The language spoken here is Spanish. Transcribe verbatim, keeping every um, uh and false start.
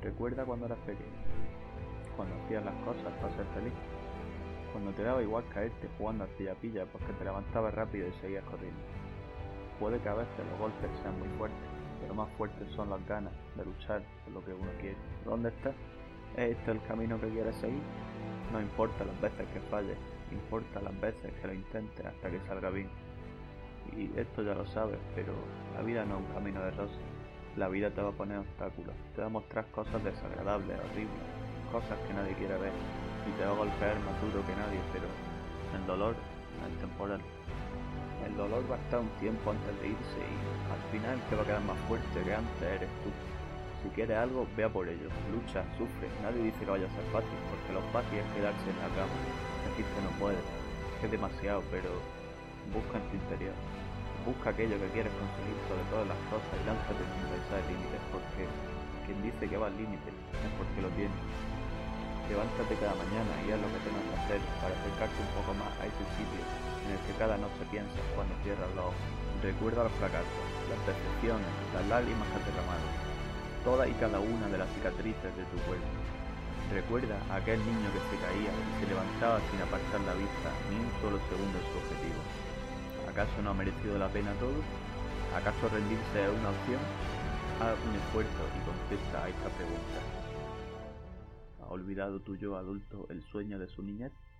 Recuerda cuando eras pequeño, cuando hacías las cosas para ser feliz, cuando te daba igual caerte jugando al pilla-pilla porque te levantabas rápido y seguías corriendo. Puede que a veces los golpes sean muy fuertes, pero más fuertes son las ganas de luchar por lo que uno quiere. ¿Dónde estás? ¿Es este el camino que quieres seguir? No importa las veces que falles, importa las veces que lo intentes hasta que salga bien. Y esto ya lo sabes, pero la vida no es un camino de rosas. La vida te va a poner obstáculos, te va a mostrar cosas desagradables, horribles, cosas que nadie quiere ver, y te va a golpear más duro que nadie, pero el dolor es temporal. El dolor va a estar un tiempo antes de irse y al final que va a quedar más fuerte que antes eres tú. Si quieres algo, ve a por ello, lucha, sufre, nadie dice que vaya a ser fácil, porque lo fácil es quedarse en la cama, decir que no puedes, que es demasiado, pero busca en tu interior. Busca aquello que quieres conseguir sobre todas las cosas y lánzate sin pensar en límites, porque quien dice que va al límite es porque lo tiene. Levántate cada mañana y haz lo que tengas que hacer para acercarte un poco más a ese sitio en el que cada noche piensas cuando cierras los ojos. Recuerda los fracasos, las decepciones, las lágrimas que has derramado, todas y cada una de las cicatrices de tu cuerpo. Recuerda a aquel niño que se caía y se levantaba sin apartar la vista ni un solo segundo de su objetivo. ¿Acaso no ha merecido la pena todo? ¿Acaso rendirse es una opción? Haz un esfuerzo y contesta a esta pregunta. ¿Ha olvidado tu yo adulto el sueño de su niñez?